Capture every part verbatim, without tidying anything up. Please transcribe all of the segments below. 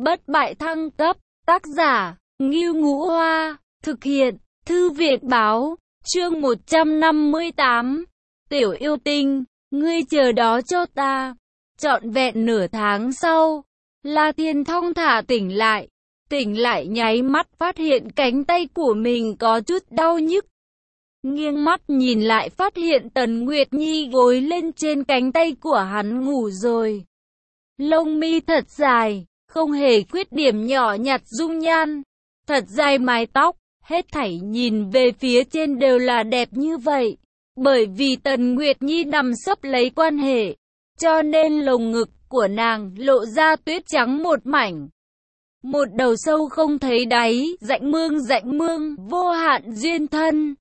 bất bại thăng cấp, tác giả, Ngưu Ngũ Hoa, thực hiện, Thư viện báo, chương một trăm năm mươi tám, tiểu yêu tinh, ngươi chờ đó cho ta. Trọn vẹn nửa tháng sau, La Thiên thong thả tỉnh lại, tỉnh lại nháy mắt phát hiện cánh tay của mình có chút đau nhức. Nghiêng mắt nhìn lại phát hiện Tần Nguyệt Nhi gối lên trên cánh tay của hắn ngủ rồi. Lông mi thật dài, không hề khuyết điểm nhỏ nhặt dung nhan, thật dài mái tóc, hết thảy nhìn về phía trên đều là đẹp như vậy. Bởi vì Tần Nguyệt Nhi nằm sấp lấy quan hệ, cho nên lồng ngực của nàng lộ ra tuyết trắng một mảnh. Một đầu sâu không thấy đáy, rãnh mương rãnh mương, vô hạn duyên thân.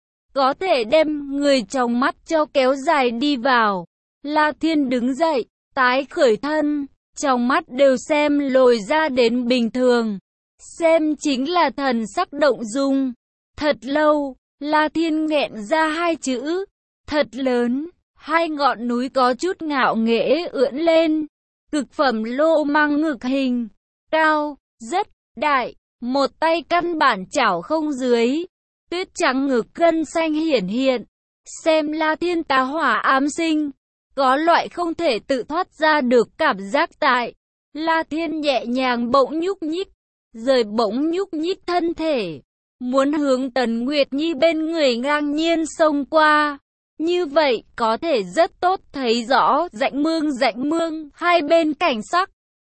Có thể đem người trong mắt cho kéo dài đi vào. La Thiên đứng dậy, tái khởi thân, trong mắt đều xem lồi ra đến bình thường. Xem chính là thần sắc động dung. Thật lâu, La Thiên nghẹn ra hai chữ, thật lớn, hai ngọn núi có chút ngạo nghễ ưỡn lên. Cực phẩm lô mang ngực hình, cao, rất đại, một tay căn bản chảo không dưới. Tuyết trắng ngực gân xanh hiển hiện, xem La Thiên tá hỏa ám sinh, có loại không thể tự thoát ra được cảm giác tại. La Thiên nhẹ nhàng bỗng nhúc nhích, rời bỗng nhúc nhích thân thể, muốn hướng Tần Nguyệt Nhi bên người ngang nhiên xông qua. Như vậy có thể rất tốt thấy rõ rãnh mương rãnh mương hai bên cảnh sắc.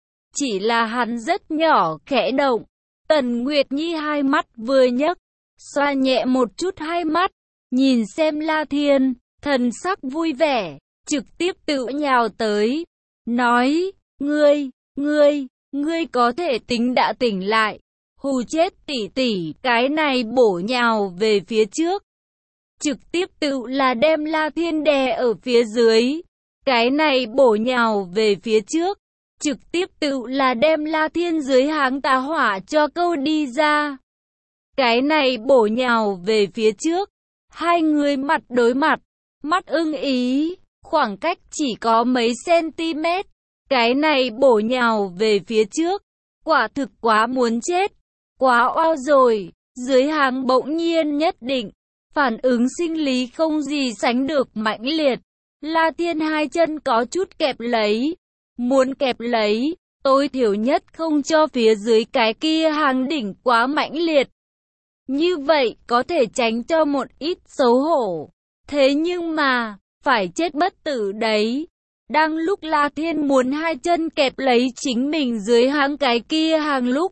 Chỉ là hắn rất nhỏ khẽ động, Tần Nguyệt Nhi hai mắt vừa nhấc, xoa nhẹ một chút hai mắt, nhìn xem La Thiên, thần sắc vui vẻ, trực tiếp tự nhào tới, nói, ngươi, ngươi, ngươi có thể tính đã tỉnh lại, hù chết tỷ tỷ, cái này bổ nhào về phía trước. Trực tiếp tự là đem La Thiên đè ở phía dưới, cái này bổ nhào về phía trước, trực tiếp tự là đem La Thiên dưới háng tá hỏa cho câu đi ra. Cái này bổ nhào về phía trước, hai người mặt đối mặt, mắt ưng ý, khoảng cách chỉ có mấy cm. Cái này bổ nhào về phía trước, quả thực quá muốn chết, quá oao rồi. Dưới háng bỗng nhiên nhất định, phản ứng sinh lý không gì sánh được mãnh liệt. La Thiên hai chân có chút kẹp lấy, muốn kẹp lấy, tối thiểu nhất không cho phía dưới cái kia hàng đỉnh quá mãnh liệt. Như vậy có thể tránh cho một ít xấu hổ. Thế nhưng mà, phải chết bất tử đấy. Đang lúc La Thiên muốn hai chân kẹp lấy chính mình dưới háng cái kia hàng lúc,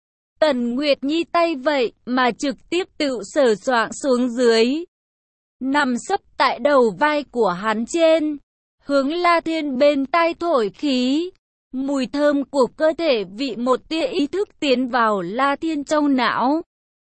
Tần Nguyệt Nhi tay vậy mà trực tiếp tự sờ soạng xuống dưới, nằm sấp tại đầu vai của hắn trên, hướng La Thiên bên tai thổi khí. Mùi thơm của cơ thể vị một tia ý thức tiến vào La Thiên trong não.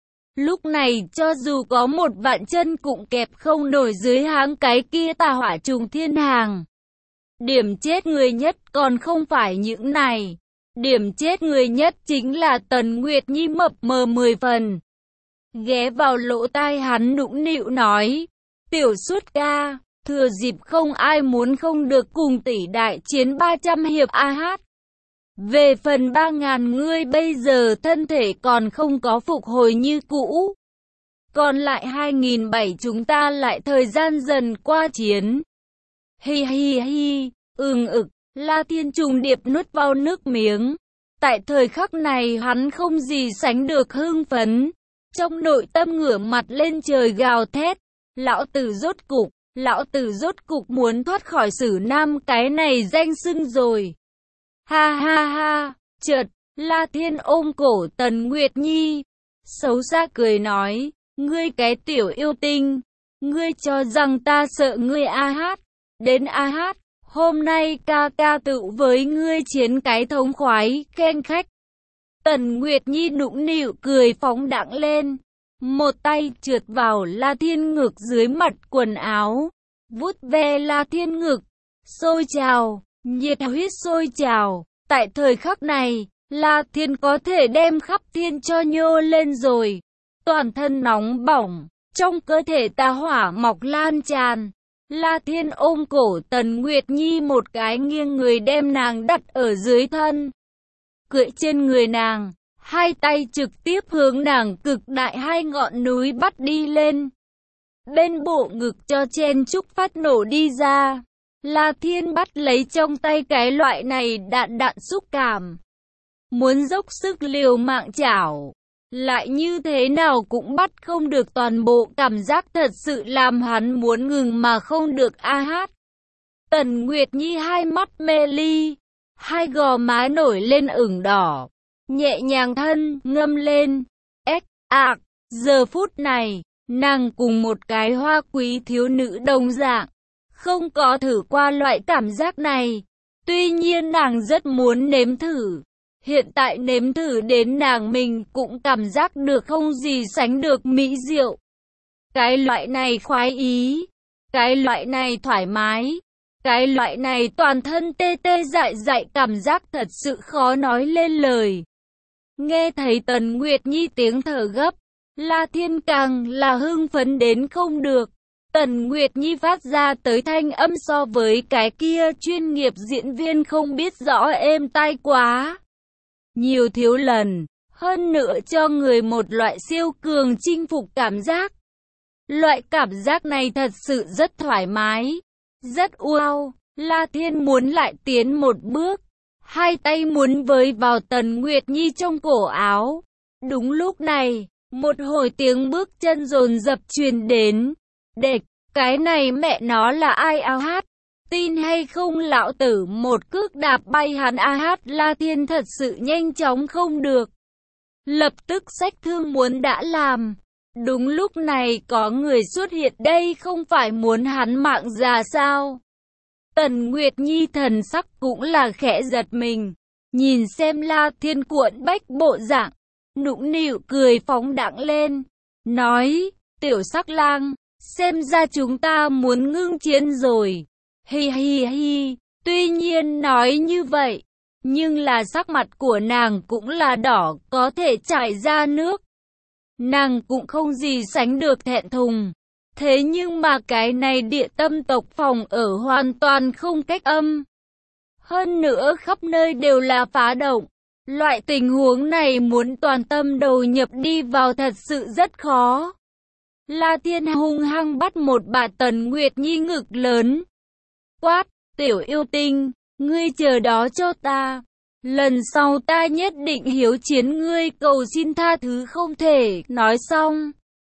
Lúc này cho dù có một vạn chân cũng kẹp không nổi dưới háng cái kia tà hỏa trùng thiên hàng. Điểm chết người nhất còn không phải những này. Điểm chết người nhất chính là Tần Nguyệt Nhi mập mờ mười phần. Ghé vào lỗ tai hắn nũng nịu nói, tiểu Suốt ca, thừa dịp không ai muốn không được cùng tỷ đại chiến ba trăm hiệp a hát. Về phần ba ngàn ngươi bây giờ thân thể còn không có phục hồi như cũ. Còn lại hai nghìn bảy trăm chúng ta lại thời gian dần qua chiến. Hi hi hi, ưng ực, La Thiên trùng điệp nuốt vào nước miếng. Tại thời khắc này hắn không gì sánh được hưng phấn. Trong nội tâm ngửa mặt lên trời gào thét. Lão tử rốt cục, lão tử rốt cục muốn thoát khỏi Sử Nam cái này danh xưng rồi. Ha ha ha, chợt, La Thiên ôm cổ Tần Nguyệt Nhi, xấu xa cười nói, ngươi cái tiểu yêu tinh, ngươi cho rằng ta sợ ngươi a hát, đến a hát, hôm nay ca ca tự với ngươi chiến cái thống khoái, khen khách. Tần Nguyệt Nhi nũng nịu cười phóng đãng lên, một tay trượt vào La Thiên ngực dưới mặt quần áo, vuốt ve La Thiên ngực, sôi trào. Nhiệt huyết sôi trào, tại thời khắc này, La Thiên có thể đem khắp thiên cho nhô lên rồi. Toàn thân nóng bỏng, trong cơ thể tà hỏa mọc lan tràn. La Thiên ôm cổ Tần Nguyệt Nhi một cái nghiêng người đem nàng đặt ở dưới thân. cưỡi trên người nàng, hai tay trực tiếp hướng nàng cực đại hai ngọn núi bắt đi lên. Bên bộ ngực cho chen chúc phát nổ đi ra. La Thiên bắt lấy trong tay cái loại này đạn đạn xúc cảm. Muốn dốc sức liều mạng chảo, lại như thế nào cũng bắt không được, toàn bộ cảm giác thật sự làm hắn muốn ngừng mà không được a hát. Tần Nguyệt Nhi hai mắt mê ly, hai gò má nổi lên ửng đỏ, nhẹ nhàng thân ngâm lên. Ếch ạc, giờ phút này, nàng cùng một cái hoa quý thiếu nữ đồng dạng, không có thử qua loại cảm giác này. Tuy nhiên nàng rất muốn nếm thử. Hiện tại nếm thử đến nàng mình cũng cảm giác được không gì sánh được mỹ diệu. Cái loại này khoái ý, cái loại này thoải mái, cái loại này toàn thân tê tê dại dại, cảm giác thật sự khó nói lên lời. Nghe thấy Tần Nguyệt Nhi tiếng thở gấp, La Thiên càng là hưng phấn đến không được. Tần Nguyệt Nhi phát ra tới thanh âm so với cái kia chuyên nghiệp diễn viên không biết rõ êm tai quá nhiều thiếu lần, hơn nữa cho người một loại siêu cường chinh phục cảm giác. Loại cảm giác này thật sự rất thoải mái, rất wow. La Thiên muốn lại tiến một bước, hai tay muốn với vào Tần Nguyệt Nhi trong cổ áo. Đúng lúc này, một hồi tiếng bước chân dồn dập truyền đến. Đệt, cái này mẹ nó là ai a hát? Tin hay không lão tử một cước đạp bay hắn a hát. La Thiên thật sự nhanh chóng không được, lập tức xách thương muốn đã làm. Đúng lúc này có người xuất hiện, đây không phải muốn hắn mạng già sao? Tần Nguyệt Nhi thần sắc cũng là khẽ giật mình, nhìn xem La Thiên cuộn bách bộ dạng, nũng nịu cười phóng đãng lên, nói, tiểu sắc lang, xem ra chúng ta muốn ngưng chiến rồi. Hi hi hi, tuy nhiên nói như vậy, nhưng là sắc mặt của nàng cũng là đỏ, có thể chảy ra nước. Nàng cũng không gì sánh được thẹn thùng. Thế nhưng mà cái này địa tâm tộc phòng ở hoàn toàn không cách âm. Hơn nữa khắp nơi đều là phá động. Loại tình huống này muốn toàn tâm đầu nhập đi vào thật sự rất khó. La Thiên hung hăng bắt một bà Tần Nguyệt Nhi ngực lớn. Quát, tiểu yêu tinh, ngươi chờ đó cho ta. Lần sau ta nhất định hiếu chiến ngươi, cầu xin tha thứ không thể. Nói xong,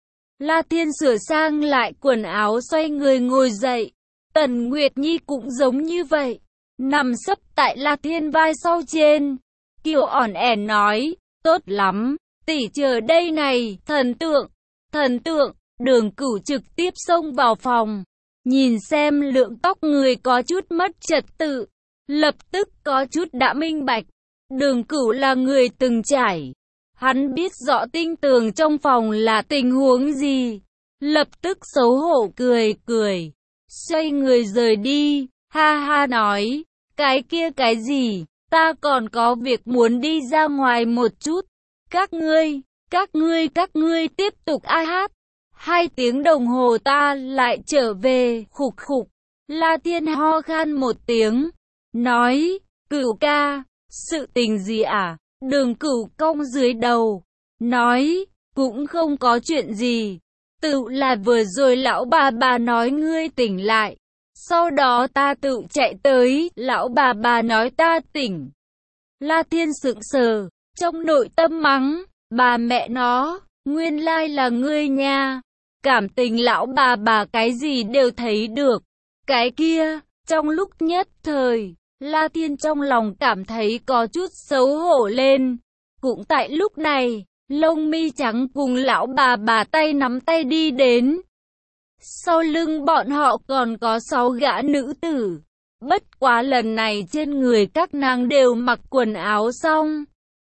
La Thiên sửa sang lại quần áo xoay người ngồi dậy. Tần Nguyệt Nhi cũng giống như vậy, nằm sấp tại La Thiên vai sau trên. Kiều ỏn ẻn nói, tốt lắm, tỷ chờ đây này. Thần tượng, thần tượng. Đường Cửu trực tiếp xông vào phòng, nhìn xem lượng tóc người có chút mất trật tự, lập tức có chút đã minh bạch. Đường Cửu là người từng trải, hắn biết rõ tinh tường trong phòng là tình huống gì, lập tức xấu hổ cười cười, xoay người rời đi, ha ha nói, cái kia cái gì, ta còn có việc muốn đi ra ngoài một chút, các ngươi, các ngươi, các ngươi tiếp tục a hát. Hai tiếng đồng hồ ta lại trở về, khục khục. La Thiên ho khan một tiếng, nói, Cửu ca, sự tình gì à? Đường Cửu cong dưới đầu, nói, cũng không có chuyện gì. Tự là vừa rồi lão bà bà nói ngươi tỉnh lại. Sau đó ta tự chạy tới, lão bà bà nói ta tỉnh. La Thiên sững sờ, trong nội tâm mắng, bà mẹ nó, nguyên lai là ngươi nha. Cảm tình lão bà bà cái gì đều thấy được. Cái kia, trong lúc nhất thời, La Thiên trong lòng cảm thấy có chút xấu hổ lên. Cũng tại lúc này, lông mi trắng cùng lão bà bà tay nắm tay đi đến. Sau lưng bọn họ còn có sáu gã nữ tử. Bất quá lần này trên người các nàng đều mặc quần áo xong,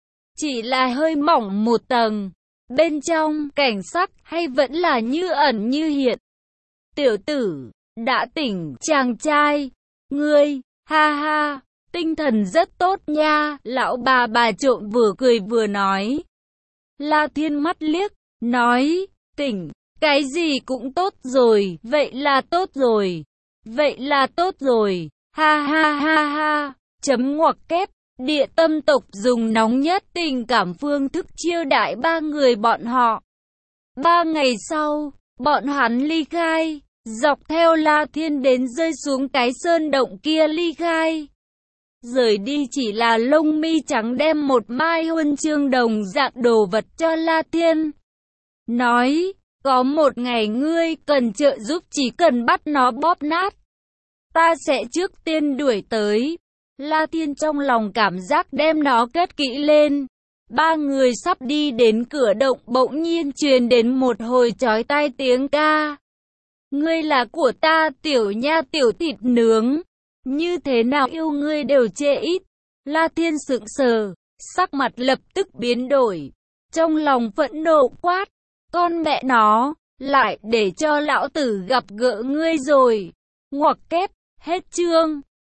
chỉ là hơi mỏng một tầng. Bên trong, cảnh sắc hay vẫn là như ẩn như hiện. Tiểu tử, đã tỉnh, chàng trai. Ngươi, ha ha, tinh thần rất tốt nha. Lão bà bà trộm vừa cười vừa nói. La Thiên mắt liếc, nói, tỉnh, cái gì cũng tốt rồi, vậy là tốt rồi. Vậy là tốt rồi, ha ha ha ha, chấm ngoặc kép. Địa Tâm tộc dùng nóng nhất tình cảm phương thức chiêu đãi ba người bọn họ. Ba ngày sau, bọn hắn ly khai, dọc theo La Thiên đến rơi xuống cái sơn động kia ly khai. Rời đi chỉ là lông mi trắng đem một mai huân chương đồng dạng đồ vật cho La Thiên. Nói, có một ngày ngươi cần trợ giúp, chỉ cần bắt nó bóp nát, ta sẽ trước tiên đuổi tới. La Thiên trong lòng cảm giác đem nó cất kỹ lên. Ba người sắp đi đến cửa động bỗng nhiên truyền đến một hồi chói tai tiếng ca. Ngươi là của ta, tiểu nha tiểu thịt nướng. Như thế nào yêu ngươi đều chê ít. La Thiên sững sờ, sắc mặt lập tức biến đổi. Trong lòng phẫn nộ quát. Con mẹ nó, lại để cho lão tử gặp gỡ ngươi rồi. Ngoặc kép, hết chương.